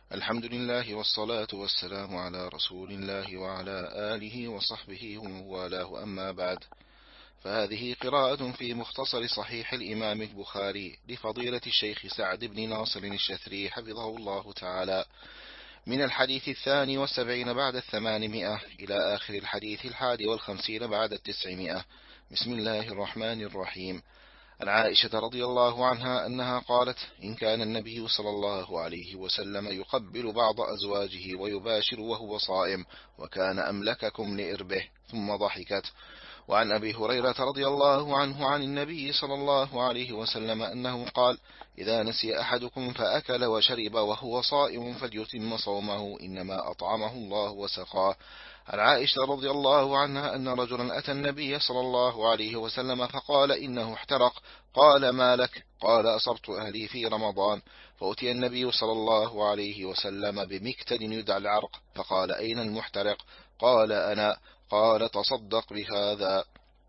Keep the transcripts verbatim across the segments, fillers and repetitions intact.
الحمد لله والصلاة والسلام على رسول الله وعلى آله وصحبه ومن والاه، أما بعد. فهذه قراءة في مختصر صحيح الإمام البخاري لفضيلة الشيخ سعد بن ناصر الشثري حفظه الله تعالى، من الحديث الثاني والسبعين بعد الثمانمائة إلى آخر الحديث الحادي والخمسين بعد التسعمائة. بسم الله الرحمن الرحيم. عن عائشة رضي الله عنها أنها قالت: إن كان النبي صلى الله عليه وسلم يقبل بعض أزواجه ويباشر وهو صائم، وكان أملككم لإربه. ثم ضحكت. وعن أبي هريرة رضي الله عنه عن النبي صلى الله عليه وسلم أنه قال: إذا نسي أحدكم فأكل وشرب وهو صائم فليتم صومه، إنما أطعمه الله وسقاه. عن عائشة رضي الله عنها أن رجلا أتى النبي صلى الله عليه وسلم فقال: إنه احترق. قال: ما لك؟ قال: أصبت أهلي في رمضان. فأتي النبي صلى الله عليه وسلم بمكتل يدعى العرق، فقال: أين المحترق؟ قال: أنا. قال: تصدق بهذا.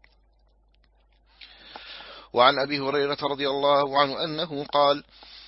وعن أبي هريرة رضي الله عنه أنه قال: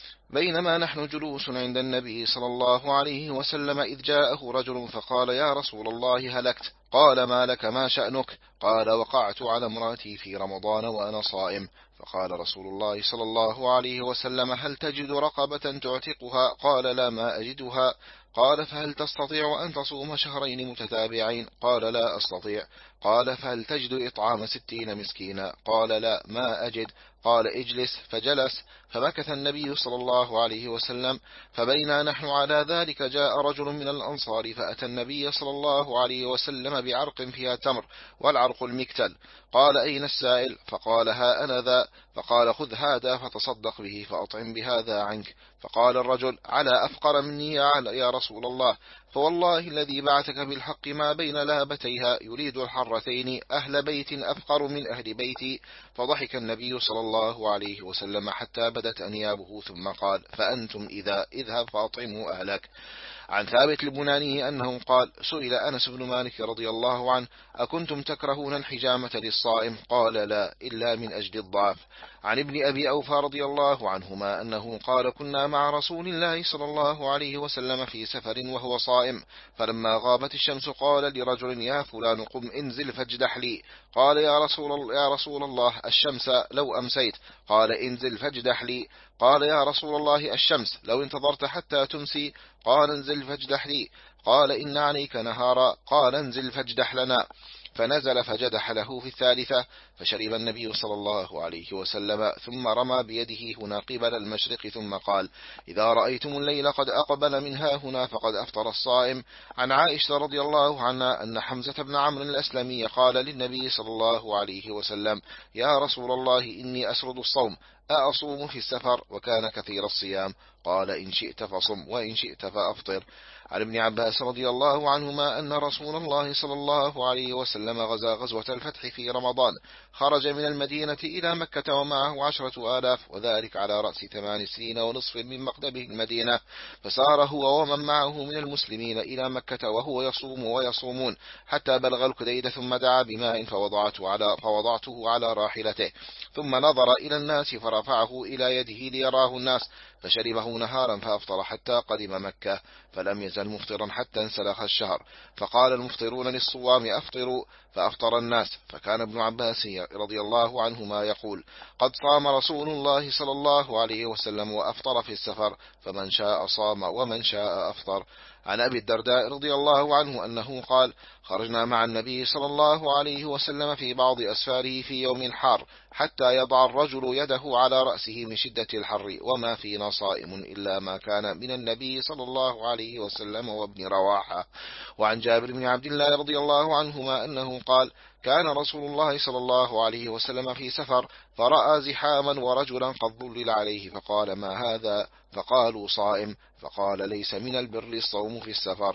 بينما نحن جلوس عند النبي صلى الله عليه وسلم إذ جاءه رجل فقال: يا رسول الله هلكت. قال: ما لك؟ ما شأنك؟ قال: وقعت على امرأتي في رمضان وأنا صائم. فقال رسول الله صلى الله عليه وسلم: هل تجد رقبة تعتقها؟ قال: لا، ما أجدها. قال: فهل تستطيع أن تصوم شهرين متتابعين؟ قال: لا أستطيع. قال: فهل تجد إطعام ستين مسكينا؟ قال: لا، ما أجد. قال: اجلس. فجلس. فمكث النبي صلى الله عليه وسلم. فبينا نحن على ذلك جاء رجل من الأنصار فأتى النبي صلى الله عليه وسلم بعرق فيها تمر، والعرق المكتل. قال: أين السائل؟ فقال: ها أنا ذا. فقال: خذ هذا فتصدق به فأطعم بهذا عنك. فقال الرجل: على أفقر مني يا رسول الله؟ فوالله الذي بعثك بالحق ما بين لابتيها يريد الحرتين أهل بيت أفقر من أهل بيتي. فضحك النبي صلى الله عليه وسلم حتى بدت أنيابه، ثم قال: فأنتم إذا اذهب فأطعموا أهلك. عن ثابت البناني أنه قال: سئل أنس بن مالك رضي الله عنه: أكنتم تكرهون الحجامة للصائم؟ قال: لا، إلا من أجل الضعف. عن ابن أبي أوفى رضي الله عنهما أنه قال: كنا مع رسول الله صلى الله عليه وسلم في سفر وهو صائم، فلما غابت الشمس قال لرجل: يا فلان قم انزل فاجدح لي. قال: يا رسول الله, يا رسول الله الشمس لو أمسيت. قال: انزل فاجدح لي. قال: يا رسول الله الشمس لو انتظرت حتى تمسي. قال: انزل فاجدح لي. قال: إن عليك نهارا. قال: انزل فاجدح لنا. فنزل فجدح له في الثالثة، فشرب النبي صلى الله عليه وسلم، ثم رمى بيده هنا قبل المشرق، ثم قال: إذا رأيتم الليل قد أقبل منها هنا فقد أفطر الصائم. عن عائشة رضي الله عنها أن حمزة بن عمرو الأسلمي قال للنبي صلى الله عليه وسلم: يا رسول الله إني أسرد الصوم، أأصوم في السفر؟ وكان كثير الصيام. قال: إن شئت فصم وإن شئت فأفطر. عن ابن عباس رضي الله عنهما أن رسول الله صلى الله عليه وسلم غزا غزوة الفتح في رمضان، خرج من المدينة إلى مكة ومعه عشرة آلاف، وذلك على رأس ثمان سنين ونصف من مقدمه المدينة. فسار هو ومن معه من المسلمين إلى مكة وهو يصوم ويصومون، حتى بلغ الكديد، ثم دعا بماء فوضعته على, فوضعته على راحلته، ثم نظر إلى الناس فرفعه إلى يده ليراه الناس، فشربه نهارا فأفطر حتى قدم مكة، فلم يزل مفطرا حتى انسلخ الشهر. فقال المفطرون للصوام: أفطروا، فأفطر الناس. فكان ابن عباس رضي الله عنهما يقول: قد صام رسول الله صلى الله عليه وسلم وأفطر في السفر، فمن شاء صام ومن شاء أفطر. عن أبي الدرداء رضي الله عنه أنه قال: خرجنا مع النبي صلى الله عليه وسلم في بعض أسفاره في يوم حار، حتى يضع الرجل يده على رأسه من شدة الحر، وما فينا صائم إلا ما كان من النبي صلى الله عليه وسلم وابن رواحة. وعن جابر بن عبد الله رضي الله عنهما أنه قال: كان رسول الله صلى الله عليه وسلم في سفر، فرأى زحاما ورجلا قد ظلل عليه، فقال: ما هذا؟ فقالوا: صائم. فقال: ليس من البر الصوم في السفر.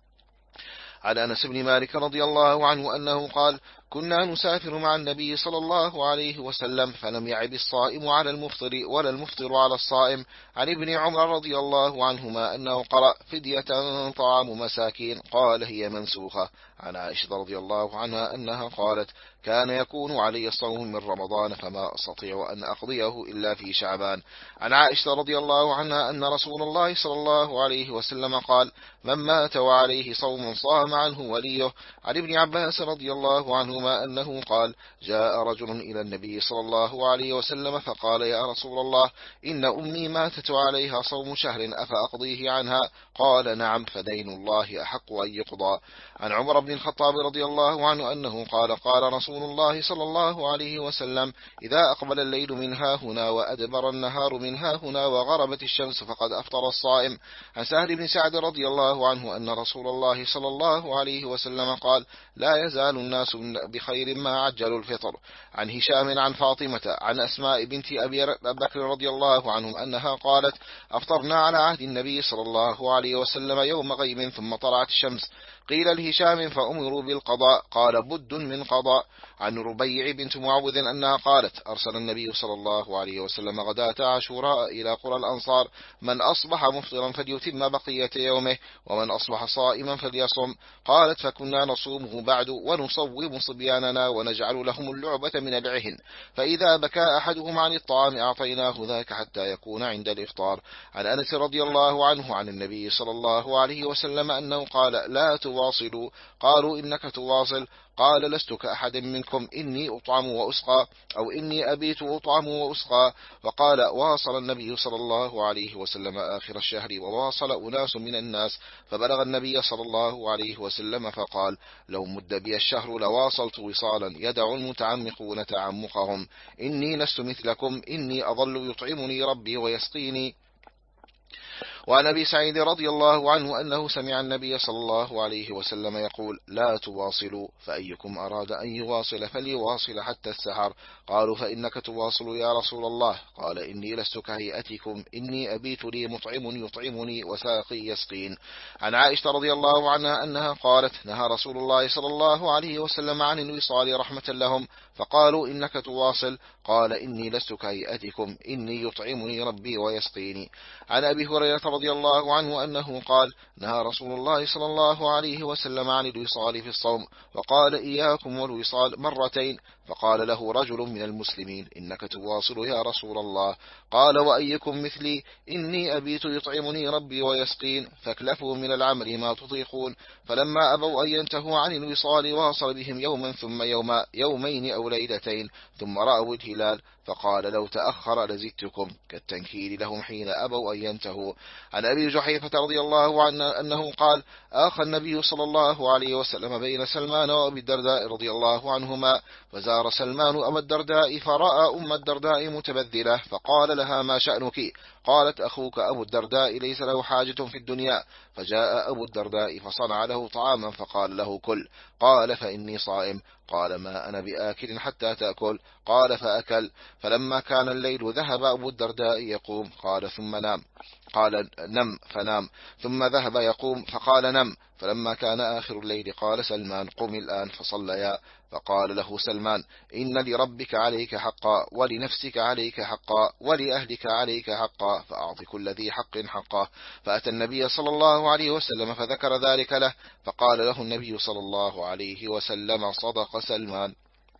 عن أنس بن مالك رضي الله عنه أنه قال: كنا نسافر مع النبي صلى الله عليه وسلم، فلم يعب الصائم على المفطر ولا المفطر على الصائم. عن ابن عمر رضي الله عنهما أنه قرأ: فدية طعام مساكين. قال: هي منسوخة. عن عائشة رضي الله عنها أنها قالت: كان يكون علي الصوم من رمضان فما أستطيع أن أقضيه إلا في شعبان. عن عائشة رضي الله عنها أن رسول الله صلى الله عليه وسلم قال: من مات وعليه صوم صام عنه وليه. عن ابن عباس رضي الله عنهما أنه قال: جاء رجل إلى النبي صلى الله عليه وسلم فقال: يا رسول الله، إن أمي ماتت وعليها صوم شهر أفأقضيه عنها؟ قال: نعم، فدين الله أحق أن يقضى. عن عمر بن الخطاب رضي الله عنه أنه قال: قال رسول الله صلى الله عليه وسلم: إذا أقبل الليل من ها هنا وأدبر النهار من ها هنا وغربت الشمس فقد أفطر الصائم. عن سهل بن سعد رضي الله عنه أن رسول الله صلى الله عليه وسلم قال: لا يزال الناس بخير ما عجلوا الفطر. عن هشام عن فاطمة عن أسماء بنت أبي بكر رضي الله عنهم أنها قالت: أفطرنا على عهد النبي صلى الله عليه وسلم يوم غيم ثم طلعت الشمس. قيل لهشام فأمروا بالقضاء، قال: بد من قضاء. عن ربيع بنت معوذ أنها قالت: أرسل النبي صلى الله عليه وسلم غداة عاشوراء إلى قرى الأنصار: من أصبح مفطرا فليتم بقية يومه، ومن أصبح صائما فليصم. قالت: فكنا نصومه بعد ونصوم صبياننا ونجعل لهم اللعبة من العهن، فإذا بكى أحدهم عن الطعام أعطيناه ذاك حتى يكون عند الإفطار. عن أنس رضي الله عنه عن النبي صلى الله عليه وسلم أنه قال: لا تواصلوا. قالوا: إنك تواصل؟ قال: لست كأحد منكم، إني أطعم وأسقى، أو إني أبيت أطعم وأسقى. وقال: واصل النبي صلى الله عليه وسلم آخر الشهر وواصل أناس من الناس، فبلغ النبي صلى الله عليه وسلم فقال: لو مد بي الشهر لواصلت وصالا يدع المتعمقون تعمقهم، إني لست مثلكم، إني أظل يطعمني ربي ويسقيني. وعن أبي سعيد رضي الله عنه أنه سمع النبي صلى الله عليه وسلم يقول: لا تواصلوا، فأيكم أراد أن يواصل فليواصل حتى السحر. قالوا: فإنك تواصل يا رسول الله؟ قال: إني لست كهيئتكم، إني أبيت لي مطعم يطعمني وساقي يسقين. عن عائشة رضي الله عنها أنها قالت: نهى رسول الله صلى الله عليه وسلم عن الوصال رحمة لهم، فقالوا: إنك تواصل؟ قال: إني لست كهيئتكم، إني يطعمني ربي ويسقيني. عن أبي هريرة رضي الله عنه أنه قال: نهى رسول الله صلى الله عليه وسلم عن الوصال في الصوم، وقال: إياكم والوصال مرتين. فقال له رجل من المسلمين: إنك تواصل يا رسول الله؟ قال: وأيكم مثلي؟ إني أبيت يطعمني ربي ويسقين، فاكلفوا من العمل ما تطيقون. فلما أبوا أن ينتهوا عن الوصال واصل بهم يوما ثم يوما يومين أو ليلتين، ثم رأوا الهلال، فقال: لو تأخر لزدتكم، كالتنكيل لهم حين أبوا أن ينتهوا. عن أبي جحيفة رضي الله عنه أنه قال: آخى النبي صلى الله عليه وسلم بين سلمان وأبي الدرداء رضي الله عنهما، فزار سلمان أم الدرداء فرأى أم الدرداء متبذلة، فقال لها: ما شأنك؟ قالت: أخوك أبو الدرداء ليس له حاجة في الدنيا. فجاء أبو الدرداء فصنع له طعاما فقال له: كل. قال: فإني صائم. قال: ما أنا بآكل حتى تأكل. قال: فأكل. فلما كان الليل ذهب أبو الدرداء يقوم، قال: ثم نام. قال: نم، فنام. ثم ذهب يقوم، فقال: نم. فلما كان آخر الليل قال سلمان: قم الآن فصليا. فقال له سلمان: إن لربك عليك حقا، ولنفسك عليك حقا، ولأهلك عليك حقا، فأعط كل ذي حق حقه. فأتى النبي صلى الله عليه وسلم فذكر ذلك له، فقال له النبي صلى الله عليه وسلم: صدق سلمان.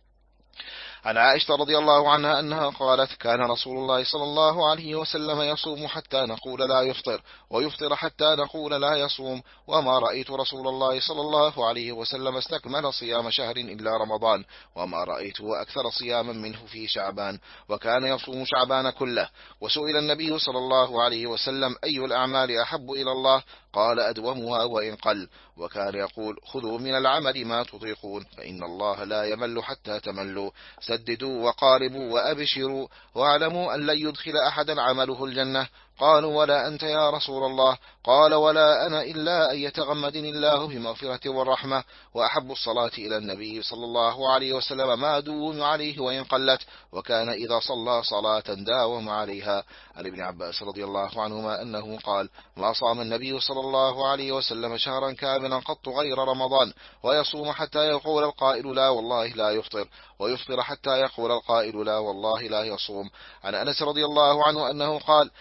عن عائشة رضي الله عنها أنها قالت: كان رسول الله صلى الله عليه وسلم يصوم حتى نقول لا يفطر، ويفطر حتى نقول لا يصوم، وما رأيت رسول الله صلى الله عليه وسلم استكمل صيام شهر إلا رمضان، وما رأيته أكثر صياما منه في شعبان، وكان يصوم شعبان كله. وسئل النبي صلى الله عليه وسلم: أي الأعمال أحب إلى الله؟ قال: أدومها وإن قل. وكان يقول: خذوا من العمل ما تطيقون، فإن الله لا يمل حتى تملوا. سددوا وقاربوا وأبشروا، واعلموا أن لن يدخل أحدا عمله الجنة. قالوا: ولا أنت يا رسول الله؟ قال: ولا أنا إلا أن يتغمدني الله بمغفرة والرحمة. وأحب الصلاة إلى النبي صلى الله عليه وسلم ما دون عليه وإن قلت، وكان إذا صلى صلاة داوم عليها. عن ابن عباس رضي الله عنهما أنه قال: ما صام النبي صلى الله عليه وسلم شهرا كاملا قط غير رمضان، ويصوم حتى يقول القائل: لا والله لا يفطر، ويفطر حتى يقول القائل: لا والله لا يصوم. عن أنس رضي الله عنه أنه قال: دخل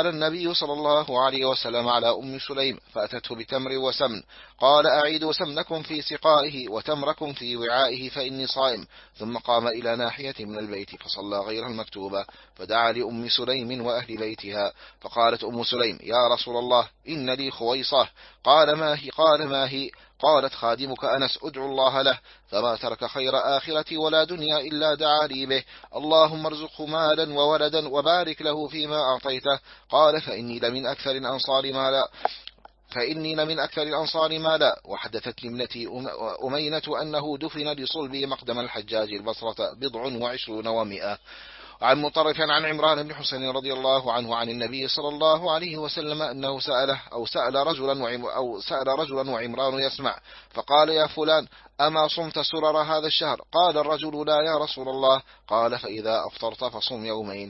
فدخل النبي صلى الله عليه وسلم على أم سليم فأتته بتمر وسمن، قال أعيدوا سمنكم في سقائه وتمركم في وعائه فإني صائم. ثم قام إلى ناحية من البيت فصلى غير المكتوبة، فدعا لأم سليم وأهل بيتها، فقالت أم سليم يا رسول الله إن لي خويصة. قال ما هي؟ قال ما هي؟ قالت خادمك أنس أدعو الله له، فما ترك خير آخرة ولا دنيا إلا دعا لي به، اللهم ارزقه مالا وولدا وبارك له فيما أعطيته. قال فإني لمن أكثر الأنصار مالا فإني لمن أكثر الأنصار مالا. وحدثتني ابنتي أمينة أنه دفن لصلبي مقدم الحجاج البصرة بضع وعشرون ومئة. عن مطرف عن عمران بن حسين رضي الله عنه عن النبي صلى الله عليه وسلم أنه سأله أو سأل رجلا وعم أو سأل رجلا وعمران يسمع، فقال يا فلان أما صمت سرر هذا الشهر؟ قال الرجل لا يا رسول الله. قال فإذا أفطرت فصم يومين.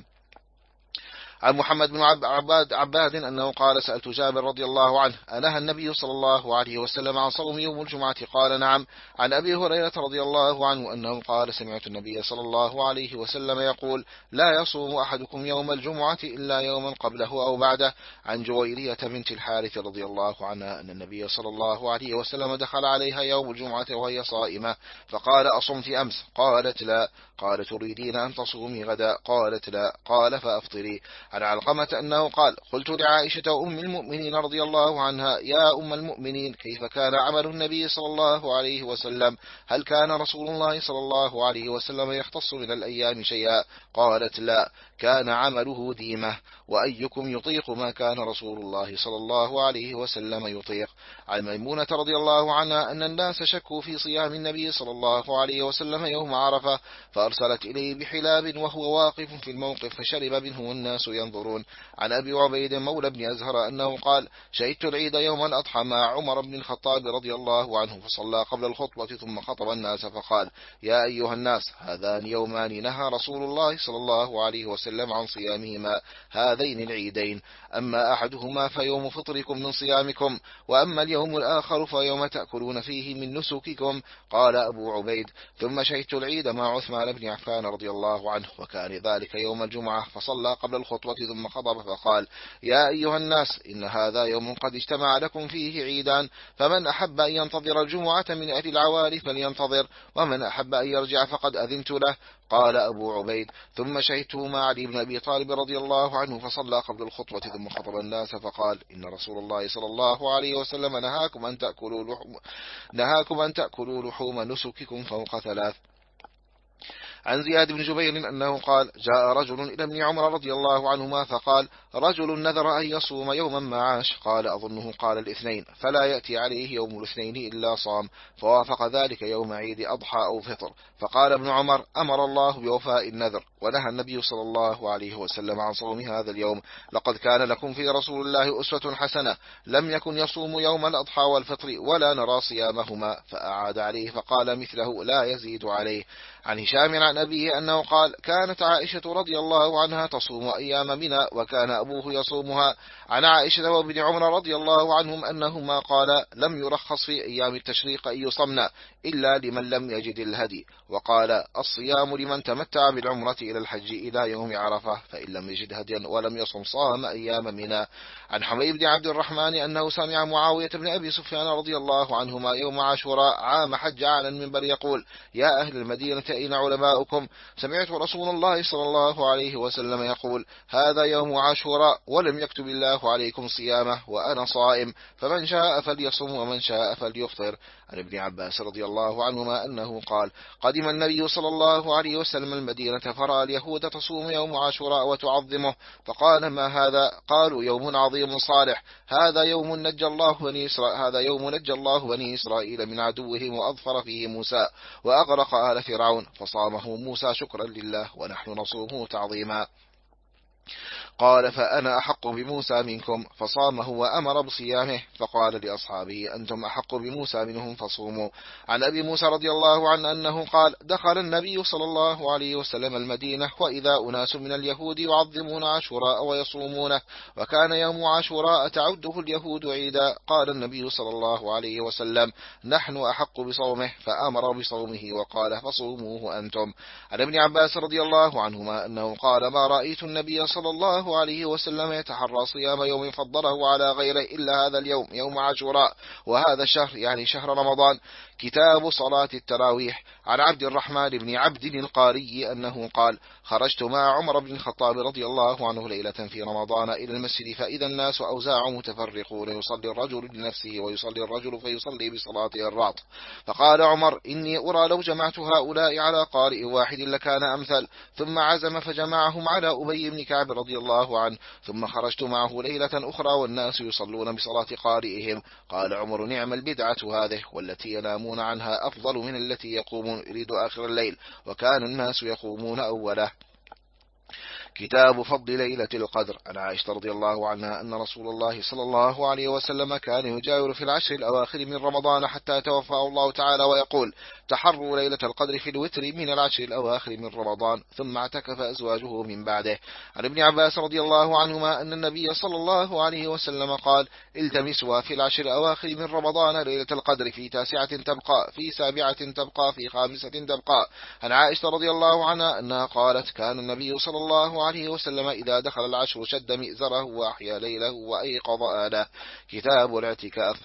عن محمد بن عباد عباد أنه قال سألت جابر رضي الله عنه أنهى النبي صلى الله عليه وسلم عن صوم يوم الجمعة؟ قال نعم. عن أبي هريرة رضي الله عنه أنه قال سمعت النبي صلى الله عليه وسلم يقول لا يصوم أحدكم يوم الجمعة إلا يوما قبله أو بعده. عن جويرية بنت الحارث رضي الله عنها أن النبي صلى الله عليه وسلم دخل عليها يوم الجمعة وهي صائمة، فقال أصمت أمس؟ قالت لا. قال تريدين أن تصومي غدا؟ قالت لا. قال فأفطري. عن علقمة أنه قال قلت لعائشة أم المؤمنين رضي الله عنها يا أم المؤمنين كيف كان عمل النبي صلى الله عليه وسلم؟ هل كان رسول الله صلى الله عليه وسلم يختص من الأيام شيئا؟ قالت لا، كان عمله ديمة. وأيكم يطيق ما كان رسول الله صلى الله عليه وسلم يطيق؟ عن ميمونة رضي الله عنها أن الناس شكوا في صيام النبي صلى الله عليه وسلم يوم عرفة، فأرسلت إليه بحلاب وهو واقف في الموقف فشرب منه والناس ينظرون. عن أبي عبيد مولى بن أزهر أنه قال شهدت العيد يوم الأضحى مع عمر بن الخطاب رضي الله عنه، فصلى قبل الخطبة ثم خطب الناس فقال يا أيها الناس هذان يومان نهى رسول الله صلى الله عليه وسلم عن صيامهما هذين العيدين، أما أحدهما فيوم فطركم من صيامكم، وأما اليوم الآخر فيوم تأكلون فيه من نسككم. قال أبو عبيد ثم شهدت العيد مع عثمان بن عفان رضي الله عنه وكان ذلك يوم الجمعة، فصلى قبل الخطبة ثم خطب فقال يا أيها الناس إن هذا يوم قد اجتمع لكم فيه عيدان، فمن أحب أن ينتظر الجمعة من أهل العوالي فلينتظر، ومن أحب أن يرجع فقد أذنت له. قال أبو عبيد ثم شهدته مع علي بن أبي طالب رضي الله عنه فصلى قبل الخطبة ثم خطب الناس فقال إن رسول الله صلى الله عليه وسلم نهاكم أن تأكلوا لحوم, نهاكم أن تأكلوا لحوم نسككم فوق ثلاث. عن زياد بن جبير أنه قال جاء رجل إلى ابن عمر رضي الله عنهما فقال رجل نذر أن يصوم يوما معاش، قال أظنه قال الاثنين، فلا يأتي عليه يوم الاثنين إلا صام، فوافق ذلك يوم عيد أضحى أو فطر. فقال ابن عمر أمر الله بوفاء النذر، ونهى النبي صلى الله عليه وسلم عن صوم هذا اليوم، لقد كان لكم في رسول الله أسوة حسنة، لم يكن يصوم يوم الأضحى والفطر ولا نرى صيامهما، فأعاد عليه فقال مثله لا يزيد عليه. عن هشام عن أبيه أنه قال كانت عائشة رضي الله عنها تصوم أيام منى وكان أبوه يصومها. عن عائشة وابن عمر رضي الله عنهم أنهما قال لم يرخص في أيام التشريق أن يصمن إلا لمن لم يجد الهدي، وقال الصيام لمن تمتع بالعمرة إلى الحج إلى يوم عرفة، فإن لم يجد هديا ولم يصم صام أيام منى. عن حميد بن عبد الرحمن أنه سمع معاوية بن أبي سفيان رضي الله عنهما يوم عاشوراء عام حج على المنبر يقول يا أهل المدينة أين علماؤكم؟ سمعت رسول الله صلى الله عليه وسلم يقول هذا يوم عاشوراء ولم يكتب الله عليكم صيامه وأنا صائم، فمن شاء فليصم ومن شاء فليفطر. عن ابن عباس رضي الله عنهما أنه قال قدم النبي صلى الله عليه وسلم المدينة فرأى اليهود تصوم يوم عاشوراء وتعظمه، فقال ما هذا؟ قالوا يوم عظيم صالح، هذا يوم نجى الله بني إسرائيل هذا يوم نجى الله بني إسرائيل من عدوهم وأظفر فيه موسى وأغرق آل فرعون، فصامه موسى شكرا لله ونحن نصومه تعظيما. قال فأنا أحق بموسى منكم، فصامه وأمر بصيامه، فقال لأصحابه أنتم أحق بموسى منهم فصوموا. عن أبي موسى رضي الله عنه أنه قال دخل النبي صلى الله عليه وسلم المدينة وإذا أناس من اليهود يعظمون عاشوراء ويصومونه، وكان يوم عاشوراء تعده اليهود عيدا. قال النبي صلى الله عليه وسلم نحن أحق بصومه، فأمر بصومه وقال فصوموه أنتم. عن ابن عباس رضي الله عنهما أنه قال ما رأيت النبي صلى الله الله عليه وسلم يتحرى صيام يوم فضله على غيره إلا هذا اليوم يوم عاشوراء وهذا الشهر يعني شهر رمضان. كتاب صلاة التراويح. عن عبد الرحمن بن عبد القاري أنه قال: خرجت مع عمر بن الخطاب رضي الله عنه ليلة في رمضان إلى المسجد فإذا الناس أوزاع متفرقون، يصلي الرجل لنفسه ويصلي الرجل فيصلي بصلاته الرعط. فقال عمر: إني أرى لو جمعت هؤلاء على قارئ واحد لكان أمثل. ثم عزم فجمعهم على أبي بن كعب رضي الله عنه. ثم خرجت معه ليلة أخرى والناس يصلون بصلاة قارئهم. قال عمر: نعم البدعة هذه، والتي ينامون عنها أفضل من التي يقومون يريد آخر الليل، وكان الناس يقومون أوله. كتاب فضل ليلة القدر. عن عائشة رضي الله عنها أن رسول الله صلى الله عليه وسلم كان يجاور في العشر الأواخر من رمضان حتى توفاه الله تعالى ويقول: تحروا ليلة القدر في الوتر من العشر الأواخر من رمضان. ثم اعتكف أزواجه من بعده. عن ابن عباس رضي الله عنهما أن النبي صلى الله عليه وسلم قال: التمسوا في العشر الأواخر من رمضان ليلة القدر، في تاسعة تبقى، في سابعة تبقى، في خامسة تبقى. عن عائشة رضي الله عنها أنها قالت: كان النبي صلى الله عليه وسلم إذا دخل العشر شد مئزره وأحيا ليله وأيقظ آله. كتاب الاعتكاف.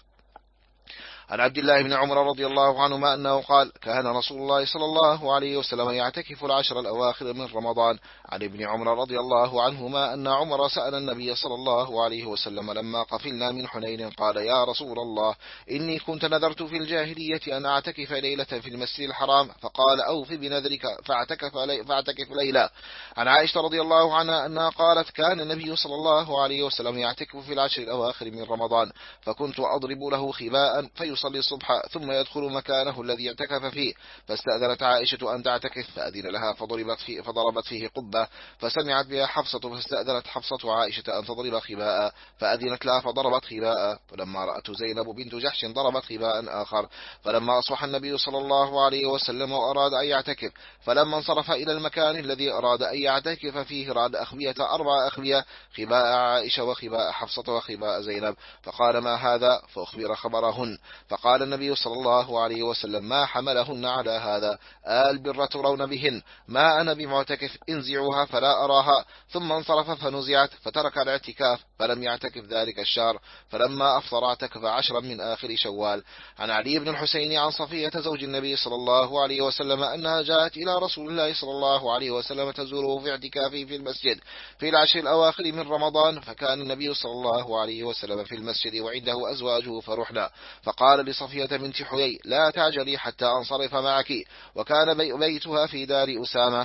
عن عبد الله بن عمر رضي الله عنهما أنه قال: كان رسول الله صلى الله عليه وسلم يعتكف العشر الأواخر من رمضان. عن ابن عمر رضي الله عنهما أن عمر سأل النبي صلى الله عليه وسلم لما قفلنا من حنين قال: يا رسول الله، إني كنت نذرت في الجاهلية أن أعتكف ليلة في المسجد الحرام، فقال: أوف بنذرك فاعتكف, لي فاعتكف ليلة. عن عائشة رضي الله عنها أنها قالت: كان النبي صلى الله عليه وسلم يعتكف في العشر الأواخر من رمضان، فكنت أضرب له خباء فيصلي الصبح ثم يدخل مكانه الذي اعتكف فيه. فاستأذنت عائشة أن تعتكف فأذن لها فضربت فيه, فضربت فيه قبة، فسمعت بها حفصة فاستأذنت حفصة عائشة أن تضرب خباء، فأذنت لها فضربت خباء. فلما رأت زينب بنت جحش ضربت خباء آخر. فلما أصبح النبي صلى الله عليه وسلم وأراد أن يعتكف، فلما انصرف إلى المكان الذي أراد أن يعتكف فيه راد أخبية أربع أخبية، خباء عائشة وخباء حفصة وخباء زينب. فقال: ما هذا؟ فأخبر خبرهن. فقال النبي صلى الله عليه وسلم: ما حملهن على هذا؟ البر ترون بهن، ما أنا بمعتكف، انزعوها فلا أراها. ثم انصرف فنزعت، فترك الاعتكاف فلم يعتكف ذلك الشهر. فلما أفطر اعتكف عشرا من آخر شوال. عن علي بن الحسين عن صفية زوج النبي صلى الله عليه وسلم أنها جاءت إلى رسول الله صلى الله عليه وسلم تزوره في اعتكافه في المسجد في العشر الأواخر من رمضان، فكان النبي صلى الله عليه وسلم في المسجد وعنده أزواجه فرحنا. فقال لصفية بنت حيي: لا تعجلي حتى أنصرف معك. وكان بيتها في دار أسامة.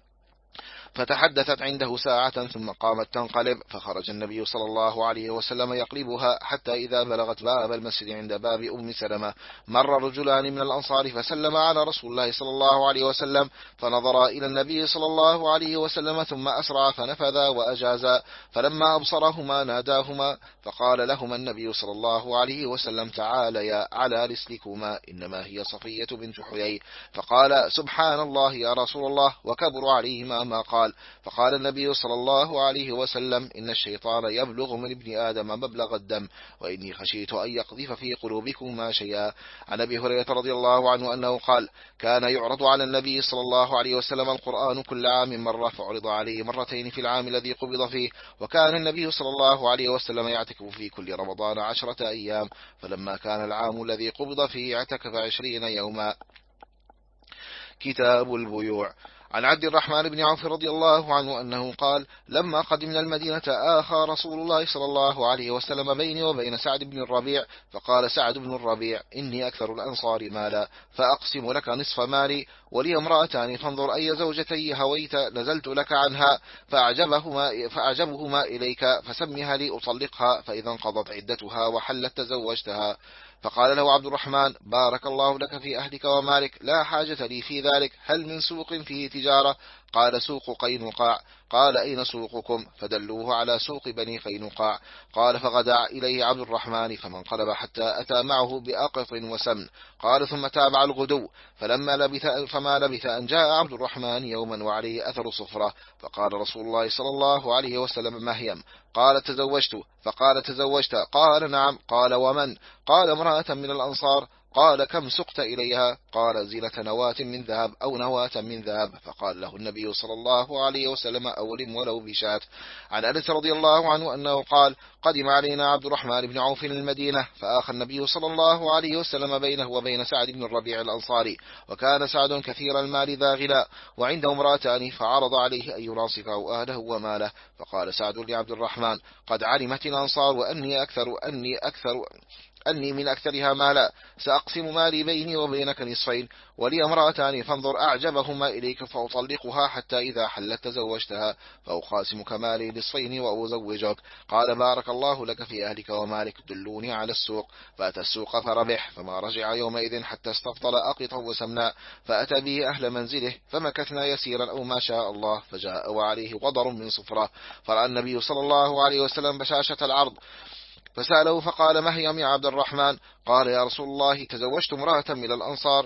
فتحدثت عنده ساعة ثم قامت تنقلب، فخرج النبي صلى الله عليه وسلم يقلبها حتى إذا بلغت باب المسجد عند باب أم سلمة مر رجلان من الأنصار فسلم على رسول الله صلى الله عليه وسلم، فنظر إلى النبي صلى الله عليه وسلم ثم أسرع فنفذا وأجازا. فلما أبصرهما ناداهما، فقال لهما النبي صلى الله عليه وسلم: تعاليا على رسلكما، إنما هي صفية بنت حيي. فقال: سبحان الله يا رسول الله، وكبر عليهما ما قال. فقال النبي صلى الله عليه وسلم: إن الشيطان يبلغ من ابن آدم مبلغ الدم، وإني خشيت أن يقذف في قلوبكما شيئا. عن أبي هريرة رضي الله عنه أنه قال: كان يعرض على النبي صلى الله عليه وسلم القرآن كل عام مرة، فعرض عليه مرتين في العام الذي قبض فيه. وكان النبي صلى الله عليه وسلم يعتكف في كل رمضان عشرة أيام، فلما كان العام الذي قبض فيه اعتكف عشرين يوما. كتاب البيوع. عن عبد الرحمن بن عوف رضي الله عنه أنه قال: لما قدمنا المدينة آخى رسول الله صلى الله عليه وسلم بيني وبين سعد بن الربيع، فقال سعد بن الربيع: إني أكثر الأنصار مالا، فأقسم لك نصف مالي، ولي امرأتان فانظر أي زوجتي هويت نزلت لك عنها، فأعجبهما, فأعجبهما إليك فسمها لي أطلقها، فإذا انقضت عدتها وحلت تزوجتها. فقال له عبد الرحمن: بارك الله لك في أهلك ومالك، لا حاجة لي في ذلك، هل من سوق فيه تجارة؟ قال: سوق قينقاع. قال: أين سوقكم؟ فدلوه على سوق بني قينقاع. قال: فغدا إليه عبد الرحمن فما انقلب حتى أتى معه بأقط وسمن. قال: ثم تابع الغدو، فلما لبث فما لبث أن جاء عبد الرحمن يوما وعليه أثر صفرة، فقال رسول الله صلى الله عليه وسلم: مهيم. قال: تزوجت. فقال: تزوجت؟ قال: نعم. قال: ومن؟ قال: امرأة من الأنصار. قال كم سقت إليها؟ قال زينة نواة من ذهب أو نواة من ذهب. فقال له النبي صلى الله عليه وسلم أولم ولو بشاة. عن أنس رضي الله عنه أنه قال قدم علينا عبد الرحمن بن عوف المدينة فآخى النبي صلى الله عليه وسلم بينه وبين سعد بن الربيع الأنصاري، وكان سعد كثير المال ذا غنى وعنده امرأتان، فعرض عليه أن يناصفه أهله وماله. فقال سعد لعبد الرحمن قد علمت الأنصار وأني أكثر أني أكثر أني من أكثرها مالا، سأقسم مالي بيني وبينك نصفين، ولي امرأتان فانظر أعجبهما إليك فأطلقها حتى إذا حلت تزوجتها، فأقاسمك مالي نصفين وأزوجك. قال بارك الله لك في أهلك ومالك، دلوني على السوق. فأتى السوق فربح، فما رجع يومئذ حتى استفضل أقطا وسمناء، فأتى به أهل منزله، فمكثنا يسيرا أو ما شاء الله، فجاء وعليه وضر من صفرة، فرأى النبي صلى الله عليه وسلم بشاشة العرض، فسأله فقال ما هي يا عبد الرحمن؟ قال يا رسول الله تزوجت امرأة من الأنصار.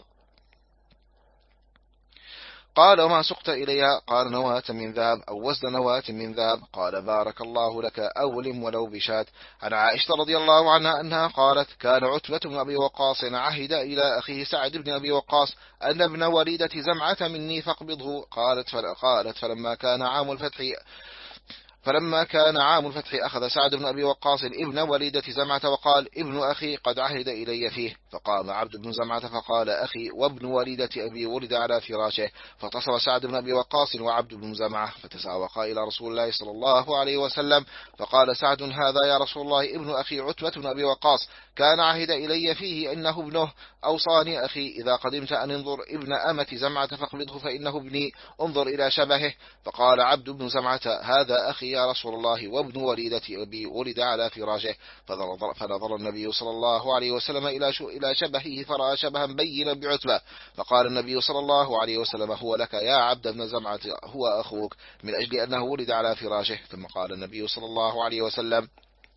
قال وما سقت إليها؟ قال نواة من ذهب أو وزن نواة من ذهب. قال بارك الله لك أولم ولو بشاة. عن عائشة رضي الله عنها أنها قالت كان عتبة بن أبي وقاص عهد إلى أخيه سعد بن أبي وقاص أن ابن وليدة زمعة مني فاقبضه. قالت قالت فلما كان عام الفتح فلما كان عام الفتح أخذ سعد بن أبي وقاص ابن وليدة زمعة وقال ابن أخي قد عهد إلي فيه. فقام عبد بن زمعة فقال أخي وابن وليدة أبي ولد على فراشه. فاتصل سعد بن أبي وقاص وعبد بن زمعة فتساوقا إلى رسول الله صلى الله عليه وسلم، فقال سعد هذا يا رسول الله ابن أخي عتبة بن أبي وقاص كان عهد إلي فيه إنه ابنه، أوصاني أخي إذا قدمت أن انظر ابن أمة زمعة فاقبضه فإنه ابني، انظر إلى شبهه. فقال عبد بن زمعة هذا أخي يا رسول الله وابن وليدة أبي ولد على فراشه. فنظر, فنظر النبي صلى الله عليه وسلم إلى إلى شبهه فرأى شبها بينا بعتبة، فقال النبي صلى الله عليه وسلم هو لك يا عبد بن زمعة هو أخوك من أجل أنه ولد على فراشه. ثم قال النبي صلى الله عليه وسلم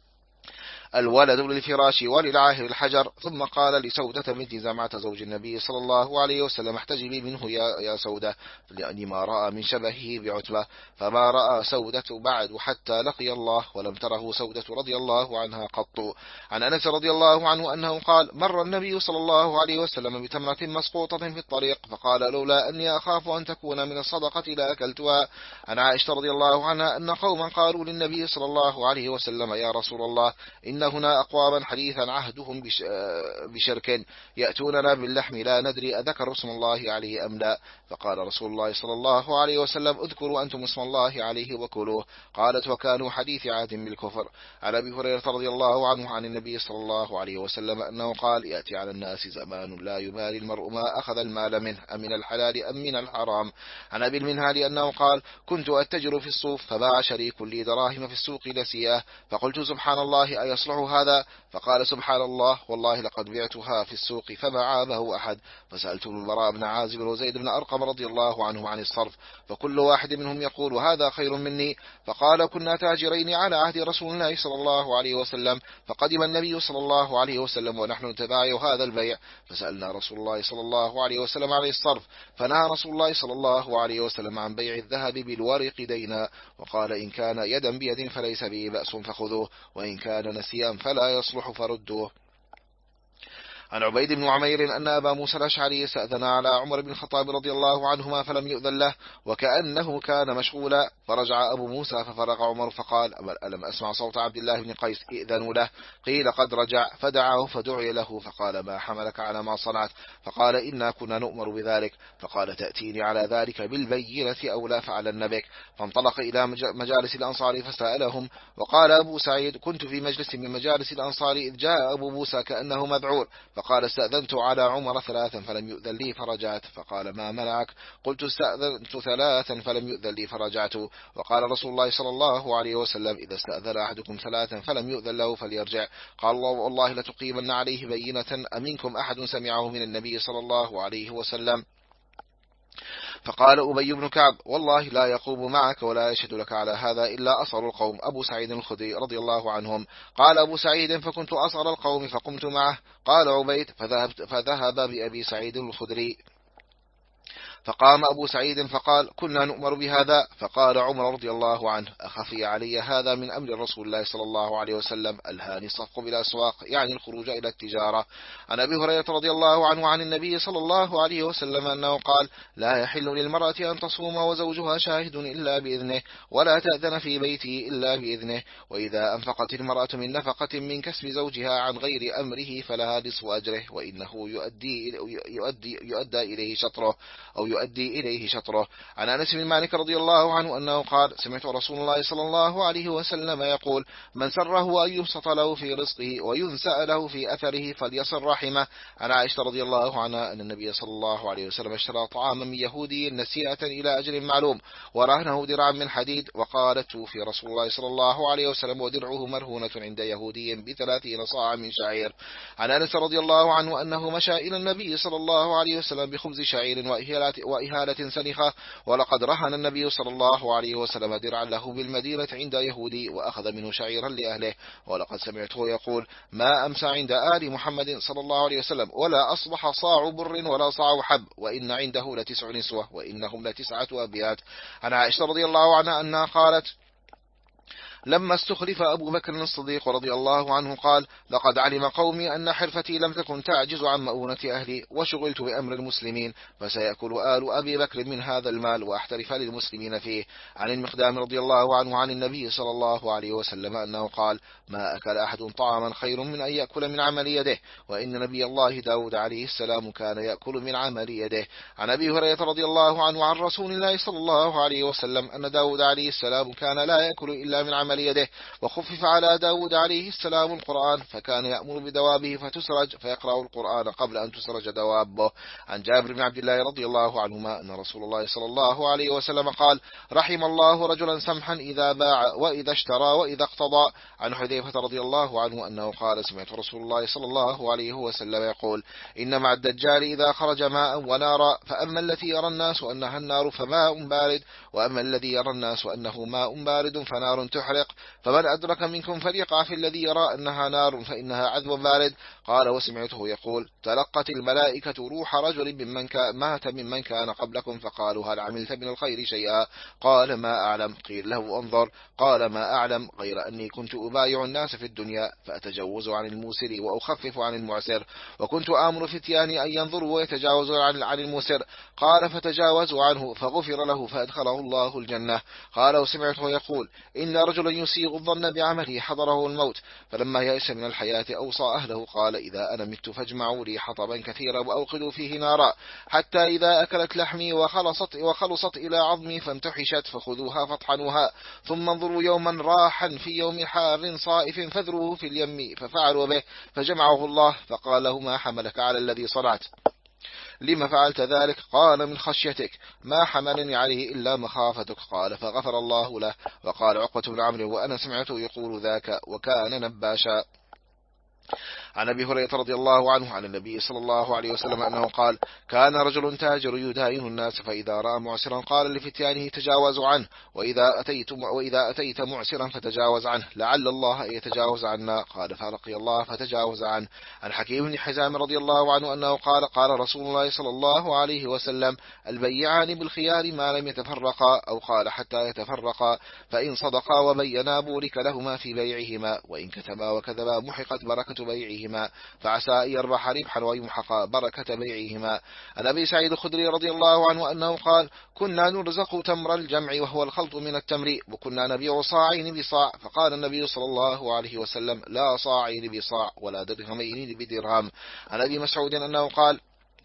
الولد للفراش وللعاهر الحجر. ثم قال لسودة بنت زمعة زوج النبي صلى الله عليه وسلم احتجبي منه يا, يا سودة، لأني ما رأى من شبهه بعتبة. فما رأى سودة بعد حتى لقي الله، ولم تره سودة رضي الله عنها قط. عن أنس رضي الله عنه أنه قال مر النبي صلى الله عليه وسلم بتمرة مسقوطة في الطريق، فقال لولا أني أخاف أن تكون من الصدقة لأكلتها. عن عائشة رضي الله عنها أن قوما قالوا للنبي صلى الله عليه وسلم يا رسول الله إن هنا أقواما حديثا عهدهم بشرك يأتوننا باللحم لا ندري أذكر اسم الله عليه أم لا. فقال رسول الله صلى الله عليه وسلم اذكروا أنتم اسم الله عليه وكلوه. قالت وكانوا حديث عهد بالكفر. عن أبي هريرة رضي الله عنه عن النبي صلى الله عليه وسلم أنه قال يأتي على الناس زمان لا يبالي المرء ما أخذ المال منه أم من الحلال أم من الحرام. عن أبي المنهال أنه قال كنت أتجر في الصوف فباع شريك لي دراهم في السوق نسياه، فقلت سبحان الله أيصلح هذا؟ فقال سبحان الله والله لقد بعتها في السوق فما عابه أحد. فسألت البراء بن عازب وزيد بن أرقم رضي الله عنهم عن الصرف، فكل واحد منهم يقول هذا خير مني. فقال كنا تاجرين على عهد رسول الله صلى الله عليه وسلم، فقدم النبي صلى الله عليه وسلم ونحن نتبايع هذا البيع، فسألنا رسول الله صلى الله عليه وسلم عن الصرف، فنهى رسول الله صلى الله عليه وسلم عن بيع الذهب بالورق دينا، وقال إن كان يدا بيد فليس به بأس فخذوه، وإن كان نسيا فلا يصلح فردوه. عن عبيد بن عمير أن أبا موسى الأشعري استأذن على عمر بن الخطاب رضي الله عنهما فلم يؤذن له وكأنه كان مشغولا، فرجع أبو موسى ففرغ عمر فقال ألم أسمع صوت عبد الله بن قيس ائذنوا له؟ قيل قد رجع، فدعاه فدعي له فقال ما حملك على ما صنعت؟ فقال إنا كنا نؤمر بذلك. فقال تأتيني على ذلك بالبينة أو لا فعلن بك. فانطلق إلى مجالس الأنصار فسألهم، وقال أبو سعيد كنت في مجلس من مجالس الأنصار إذ جاء أبو موسى كأنه مذعور، فقال استأذنت على عمر ثلاثا فلم يؤذن لي فرجعت. فقال ما منعك؟ قلت استأذنت ثلاثا فلم يؤذن لي فرجعت. وقال رسول الله صلى الله عليه وسلم إذا استأذن أحدكم ثلاثا فلم يؤذن له فليرجع. قال الله والله لتقيمن عليه بينة أمنكم أحد سمعه من النبي صلى الله عليه وسلم؟ فقال أبي بن كعب والله لا يقوم معك ولا يشهد لك على هذا إلا أصغر القوم أبو سعيد الخدري رضي الله عنهم. قال أبو سعيد فكنت أصغر القوم فقمت معه. قال عبيد فذهب, فذهب بأبي سعيد الخدري فقام أبو سعيد فقال: كنا نؤمر بهذا. فقال عمر رضي الله عنه: أخفي علي هذا من أمر رسول الله صلى الله عليه وسلم، ألهاني الصفق بالأسواق، يعني الخروج إلى التجارة. عن أبي هريرة رضي الله عنه عن النبي صلى الله عليه وسلم أنه قال: لا يحل للمرأة أن تصوم وزوجها شاهد إلا بإذنه، ولا تأذن في بيته إلا بإذنه، وإذا أنفقت المرأة من نفقة من كسب زوجها عن غير أمره فلها نصف أجره، وإنه يؤدي, يؤدي, يؤدى إليه شطره أو يؤدي إليه شطره. عن أنس بن مالك رضي الله عنه أنه قال: سمعت رسول الله صلى الله عليه وسلم يقول: من سره أن يبسط له في رزقه وينسأ له في أثره فليصل رحمه. عن عائشة رضي الله عنها أن النبي صلى الله عليه وسلم اشترى طعاما من يهودي نسيئة إلى أجل معلوم، ورهنه درعا من حديد، وقالت: توفي رسول الله صلى الله عليه وسلم ودرعه مرهونة عند يهودي بثلاثين صاعا من شعير. عن أنس رضي الله عنه أنه مشى إلى النبي صلى الله عليه وسلم بخبز شعير وإهالة سنخة، ولقد رهن النبي صلى الله عليه وسلم درعا له بالمدينة عند يهودي، وأخذ منه شعيرا لأهله. ولقد سمعته يقول: ما أمسى عند آل محمد صلى الله عليه وسلم ولا أصبح صاع بر ولا صاع حب، وإن عنده لتسع نسوة وإنهم لتسعة أبيات. عن عائشة رضي الله عنها أنها قالت: لما استخلف أبو بكر الصديق رضي الله عنه قال: لقد علم قومي أن حرفتي لم تكن تعجز عن مؤونة أهلي، وشغلت بأمر المسلمين، فسيأكل آل أبي بكر من هذا المال وأحترف للمسلمين فيه. عن المقدام رضي الله عنه عن النبي صلى الله عليه وسلم أنه قال: ما أكل أحد طعاما خير من أن يأكل من عمل يده، وإن نبي الله داود عليه السلام كان يأكل من عمل يده. عن أبي هريرة رضي الله عنه عن رسول الله صلى الله عليه وسلم أن داود عليه السلام كان لا يأكل إلا من عمل يده، وخفف على داود عليه السلام القرآن، فكان يأمر بدوابه فتسرج فيقرأ القرآن قبل أن تسرج دوابه. عن جابر بن عبد الله رضي الله عنهما أن رسول الله صلى الله عليه وسلم قال: رحم الله رجلا سمحا إذا باع وإذا اشترى وإذا اقتضى. عن حذيفة رضي الله عنه أنه قال: سمعت رسول الله صلى الله عليه وسلم يقول: إن مع الدجال إذا خرج ماء ونارا، فأما التي يرى الناس أنها النار فماء بارد، وأما الذي يرى الناس أنه ماء بارد فنار تحرق، فمن أدرك منكم فليقع في الذي يرى أنها نار فإنها عذب بارد. قال: وسمعته يقول: تلقت الملائكة روح رجل ممن مات ممن كان قبلكم، فقالوا: هل عملت من الخير شيئا؟ قال: ما أعلم. قيل له: انظر. قال: ما أعلم غير أني كنت أبايع الناس في الدنيا فأتجوز عن الموسر وأخفف عن المعسر، وكنت آمر فتياني أن ينظروا ويتجاوزوا عن الموسر. قال: فتجاوزوا عنه فغفر له فأدخله الله الجنة. قال: وسمعته يقول: إن رجلا يسيغ الظن بعمله حضره الموت، فلما يأس من الحياة أوصى أهله قال: إذا أنا مت فاجمعوا لي حطبا كثيرا وأوقدوا فيه نارا، حتى إذا أكلت لحمي وخلصت, وخلصت إلى عظمي فانتحشت فخذوها فاطحنوها، ثم انظروا يوما راحا في يوم حار صائف فذروه في اليم، ففعلوا به فجمعه الله فقال له: ما حملك على الذي صنعت؟ لما فعلت ذلك؟ قال: من خشيتك. ما حملني عليه إلا مخافتك. قال: فغفر الله له. وقال عقبة بن عمرو: وأنا سمعته يقول ذاك وكان نباشا. عن أبي هريرة رضي الله عنه عن النبي صلى الله عليه وسلم أنه قال: كان رجل تاجر يداين الناس، فإذا رأى معسرا قال لفتيانه: تجاوزوا عنه، وإذا أتيت, وإذا أتيت معسرا فتجاوز عنه، لعل الله أن يتجاوز عنا. قال: فلقي الله فتجاوز عنه. عن حكيم بن حزام رضي الله عنه أنه قال: قال رسول الله صلى الله عليه وسلم: البيعان بالخيار ما لم يتفرقا، أو قال: حتى يتفرقا، فإن صدقا وبينا بورك لهما في بيعهما، وإن كتما وكذبا محقت بركة بيعهما، فعسى أن يربح ربحا ويمحق بركة بيعهما. عن أبي سعيد الخدري رضي الله عنه أنه قال: كنا نرزق تمر الجمع وهو الخلط من التمر، وكنا نبيع صاعين بصاع، فقال النبي صلى الله عليه وسلم: لا صاعين بصاع ولا درهمين بدرهم. عن أبي مسعود أنه قال: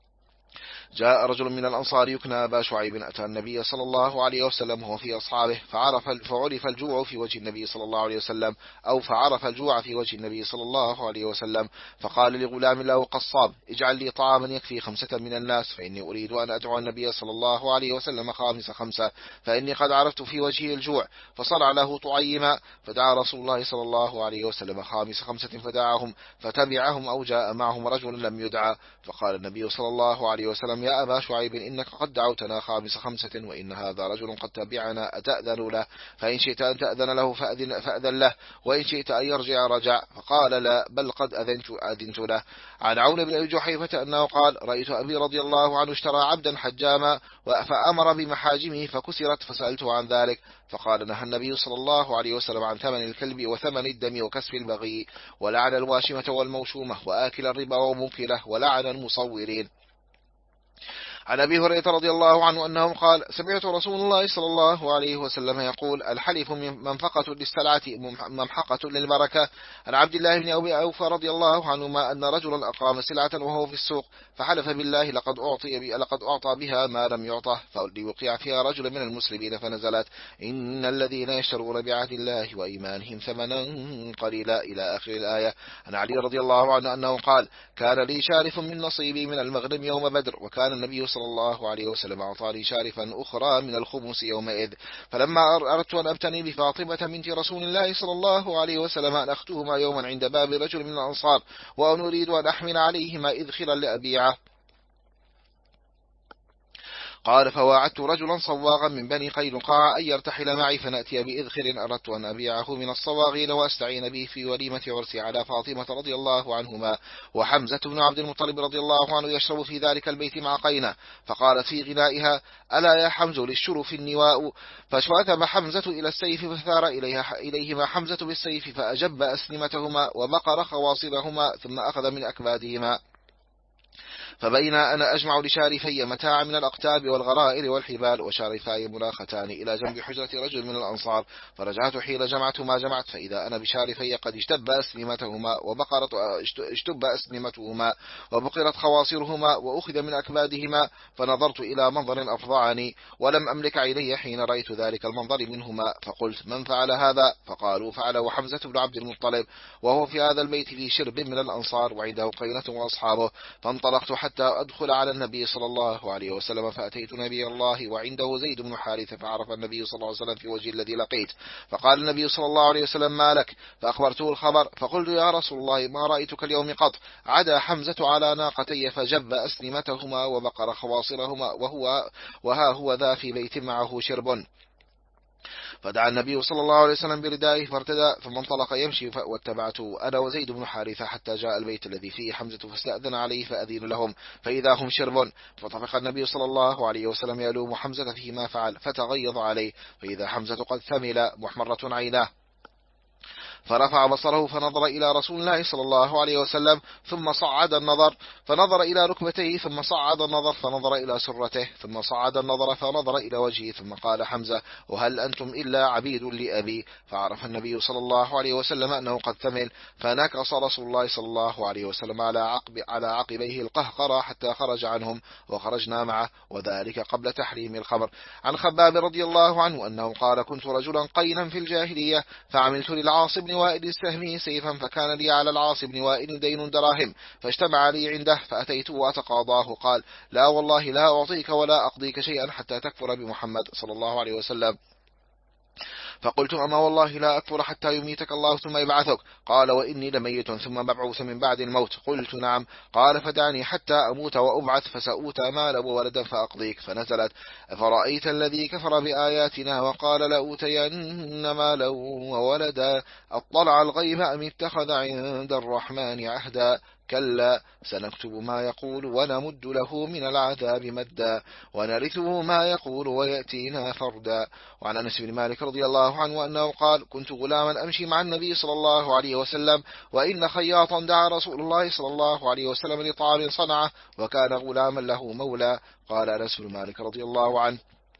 جاء رجل من الأنصار يكنى أبا شعيب أتى النبي صلى الله عليه وسلم وهو في أصحابه، فعرف فعرف الجوع في وجه النبي صلى الله عليه وسلم، أو فعرف الجوع في وجه النبي صلى الله عليه وسلم، فقال لغلام له قصاب: اجعل لي طعاما يكفي خمسة من الناس، فإني أريد أن أدعو النبي صلى الله عليه وسلم خامس خمسة، فإني قد عرفت في وجهه الجوع. فصنع له طعيما، فدعا رسول الله صلى الله عليه وسلم خامس خمسة فدعاهم فتبعهم، أو جاء معهم رجل لم يدعى، فقال النبي صلى الله عليه وسلم: يا أبا شعيب إنك قد دعوتنا خامس خمسة وإن هذا رجل قد تبعنا أتأذن له؟ فإن شئت أن تأذن له فأذن, فأذن له، وإن شئت أن يرجع رجع. فقال لا، بل قد أذنت, أذنت له. عن عون بن أبي جحيفة أنه قال رأيت أبي رضي الله عنه اشترى عبدا حجاما فأمر بمحاجمه فكسرت، فسألته عن ذلك فقال نهى النبي صلى الله عليه وسلم عن ثمن الكلب وثمن الدم وكسب البغي، ولعن الواشمة والموشومة وآكل الربا وموكله، ولعن المصورين. عن أبي هريرة رضي الله عنه أنه قال سمعت رسول الله صلى الله عليه وسلم يقول الحلف منفقة للسلعة ممحقة للبركة. عن عبد الله بن أبي أوفى رضي الله عنهما أن رجلا أقام سلعة وهو في السوق فحلف بالله لقد أعطي لقد أعطى بها ما لم يعطه فليوقع فيها رجل من المسلمين، فنزلت إن الذين يشترون بعهد الله وإيمانهم ثمنا قليلا إلى آخر الآية. عن علي رضي الله عنه أنه قال كان لي شارف من نصيبي من المغنم يوم بدر، وكان النبي صلى الله عليه وسلم أعطاني شارفا أخرى من الخمس يومئذ، فلما أردت أن أبتني بفاطمة بنت رسول الله صلى الله عليه وسلم أن أختهما يوما عند باب رجل من الأنصار وأن أريد أن أحمل عليهما إذخرا لأبيعه، قال فواعدت رجلا صواغا من بني قينقاع أن يرتحل معي فنأتي بإذخر أردت أن أبيعه من الصواغين وأستعين به في وليمة عرسي على فاطمة رضي الله عنهما، وحمزة بن عبد المطلب رضي الله عنه يشرب في ذلك البيت مع قينة، فقالت في غنائها ألا يا حمز للشرف النواء، فشوثب حمزة إلى السيف فثار إليها إليهما حمزة بالسيف فأجب أسنمتهما وبقر خواصرهما ثم أخذ من أكبادهما، فبين أنا أجمع لشارفي متاع من الأقتاب والغرائر والحبال وشارفاي مناختان إلى جنب حجرة رجل من الأنصار، فرجعت حين جمعت ما جمعت فإذا أنا بشارفي قد اشتب أسنمتهما وبقرت اشتب أسنمتهما وبقرت خواصرهما وأخذ من أكبادهما، فنظرت إلى منظر أفضعني ولم أملك عيني حين رأيت ذلك المنظر منهما، فقلت من فعل هذا؟ فقالوا فعله حمزة بن عبد المطلب وهو في هذا البيت في شرب من الأنصار وعنده قينة وأصحابه، فانطلقت حتى أدخل على النبي صلى الله عليه وسلم فأتيت نبي الله وعنده زيد بن حارثة، فعرف النبي صلى الله عليه وسلم في وجه الذي لقيت، فقال النبي صلى الله عليه وسلم ما لك؟ فأخبرته الخبر، فقلت يا رسول الله ما رأيتك اليوم قط، عدا حمزة على ناقتي فجب أسنمتهما وبقر خواصرهما وهو وها هو ذا في بيت معه شرب. فدعا النبي صلى الله عليه وسلم بردائه فارتدى ثم انطلق يمشي واتبعته أنا وزيد بن حارثة حتى جاء البيت الذي فيه حمزة فاستأذن عليه فأذين لهم فإذا هم شرب، فطفق النبي صلى الله عليه وسلم يلوم حمزة فيما فعل فتغيظ عليه فإذا حمزة قد ثمل محمرة عيناه، فرفع بصره فنظر إلى رسول الله صلى الله عليه وسلم ثم صعد النظر فنظر إلى ركبتيه ثم صعد النظر فنظر إلى سرته ثم صعد النظر فنظر إلى وجهه ثم قال حمزة وهل أنتم إلا عبيد لأبي؟ فعرف النبي صلى الله عليه وسلم أنه قد ثمل، فنكص رسول الله صلى الله عليه وسلم على عقب على عقبيه القهقرى حتى خرج عنهم وخرجنا معه، وذلك قبل تحريم الخمر. عن خباب رضي الله عنه أنه قال كنت رجلا قينا في الجاهلية فعملت للعاص بن وائل السهمي سيفا فكان لي على العاص بن وائل دين دراهم فاجتمع لي عنده فأتيته وأتقاضاه، قال لا والله لا أعطيك ولا أقضيك شيئا حتى تكفر بمحمد صلى الله عليه وسلم، فقلت أما والله لا أكفر حتى يميتك الله ثم يبعثك، قال وإني لميت ثم مبعوث من بعد الموت، قلت نعم، قال فدعني حتى أموت وأبعث فسأوتى مالا وولدا فأقضيك، فنزلت أفرأيت الذي كفر بآياتنا وقال لأوتين مالا وولدا أطلع الغيب أم اتخذ عند الرحمن عهدا، كلا سنكتب ما يقول ونمد له من العذاب مدا ونرثه ما يقول ويأتينا فردا. وعن أنس بن مالك رضي الله عنه أنه قال كنت غلاما أمشي مع النبي صلى الله عليه وسلم وإن خياطا دعا رسول الله صلى الله عليه وسلم لطعام صنعه وكان غلاما له مولى، قال أنس بن مالك رضي الله عنه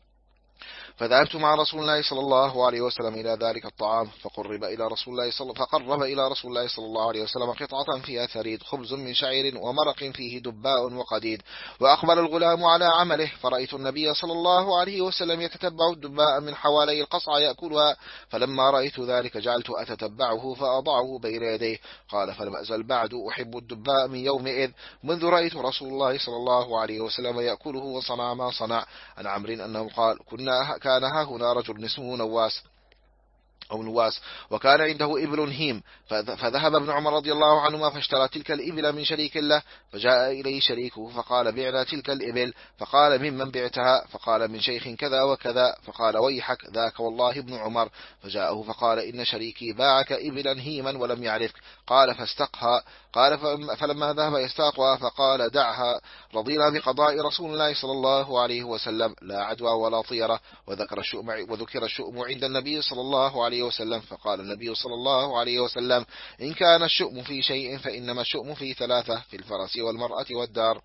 فذهبت مع رسول الله صلى الله عليه وسلم إلى ذلك الطعام فقرب إلى رسول الله صلى فقرب إلى رسول الله صلى الله عليه وسلم قطعة فيها ثريد خبز من شعير ومرق فيه دباء وقديد، وأقبل الغلام على عمله فرأيت النبي صلى الله عليه وسلم يتتبع الدباء من حوالي القصعة يأكلها، فلما رأيت ذلك جعلت أتتبعه فأضعه بين يديه، قال فلم أزل بعد أحب الدباء من يومئذ منذ رأيت رسول الله صلى الله عليه وسلم يأكله وصنع ما صنع. عن عمرو أنه قال كنا كان ها هنا رجل اسمه نواس أو نواس، وكان عنده إبل هيم، فذهب ابن عمر رضي الله عنهما فاشترى تلك الإبل من شريك له، فجاء إليه شريكه فقال بعنا تلك الإبل، فقال ممن بعتها؟ فقال من شيخ كذا وكذا، فقال ويحك ذاك والله ابن عمر. فجاءه فقال إن شريكي باعك إبلا هيما ولم يعرفك. قال فاستقها. قال فلما ذهب يستاقها فقال دعها، رضينا بقضاء رسول الله صلى الله عليه وسلم لا عدوى ولا طيرة. وذكر الشؤم وذكر الشؤم عند النبي صلى الله عليه وسلم، فقال النبي صلى الله عليه وسلم إن كان الشؤم في شيء فإنما الشؤم في ثلاثة، في الفرس والمرأة والدار.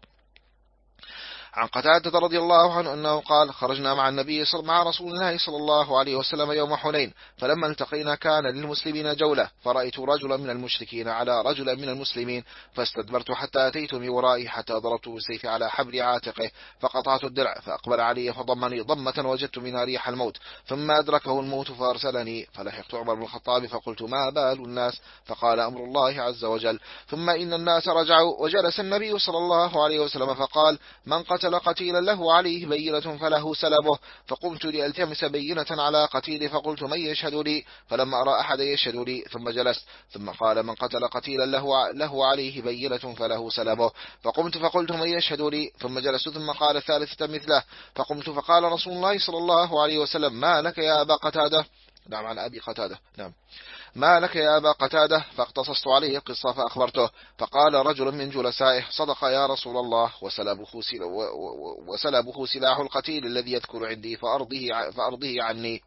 عن قتادة رضي الله عنه أنه قال خرجنا مع النبي صلى مع رسول الله صلى الله عليه وسلم يوم حنين، فلما التقينا كان للمسلمين جولة، فرأيت رجلا من المشركين على رجلا من المسلمين، فاستدبرت حتى أتيت من ورائي حتى ضربت بالسيف على حبل عاتقه فقطعت الدرع، فأقبل علي فضمني ضمة وجدت منها ريح الموت، ثم أدركه الموت فأرسلني، فلحقت عمر بن الخطاب فقلت ما بال الناس؟ فقال أمر الله عز وجل. ثم إن الناس رجعوا، وجلس النبي صلى الله عليه وسلم فقال من قتل قتيلا له عليه بينة فله سلبه، فقمت لألتمس بينة على قتيلي فقلت من يشهد لي؟ فلم أرى أحد يشهد لي، ثم جلست، ثم قال من قتل قتيلا له, له عليه بينة فله سلبه، فقمت فقلت من يشهد لي؟ ثم جلست، ثم قال الثالثة مثله، فقمت فقال رسول الله صلى الله عليه وسلم ما لك يا أبا قتادة؟ نعم عن أبي قتادة نعم ما لك يا أبا قتادة؟ فاقتصصت عليه القصة فأخبرته، فقال رجل من جلسائه صدق يا رسول الله، وسلبه, وسلبه سلاح القتيل الذي يذكر عندي فأرضه, فأرضه عني.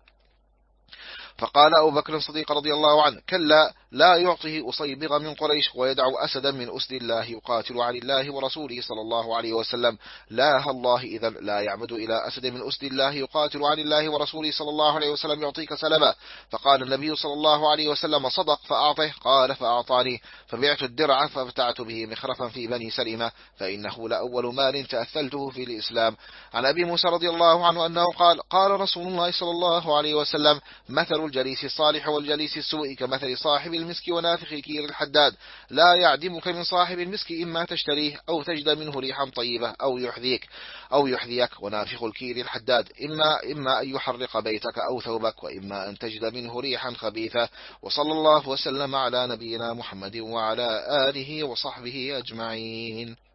فقال أبو بكر الصديق رضي الله عنه كلا لا يعطيه أصيبغ من قريش ويدع أسدا من أسد الله يقاتل عن الله ورسوله صلى الله عليه وسلم، لا الله إذا لا يعمد إلى أسد من أسد الله يقاتل عن الله ورسوله صلى الله عليه وسلم يعطيك سلبا. فقال النبي صلى الله عليه وسلم صدق فأعطه. قال فأعطاني، فبعت الدرع فابتعت به مخرفا في بني سلمة، فإنه لأول مال تأثلته في الإسلام. عن أبي موسى رضي الله عنه أنه قال قال رسول الله صلى الله عليه وسلم مثل الجليس الصالح والجليس السوء كمثل صاحب المسك ونافخ كير الحداد، لا يعدمك من صاحب المسك إما تشتريه أو تجد منه ريحا طيبة أو يحذيك أو يحذيك، ونافخ الكير الحداد إما إما أن يحرق بيتك أو ثوبك، وإما أن تجد منه ريحا خبيثة. وصلى الله وسلم على نبينا محمد وعلى آله وصحبه أجمعين.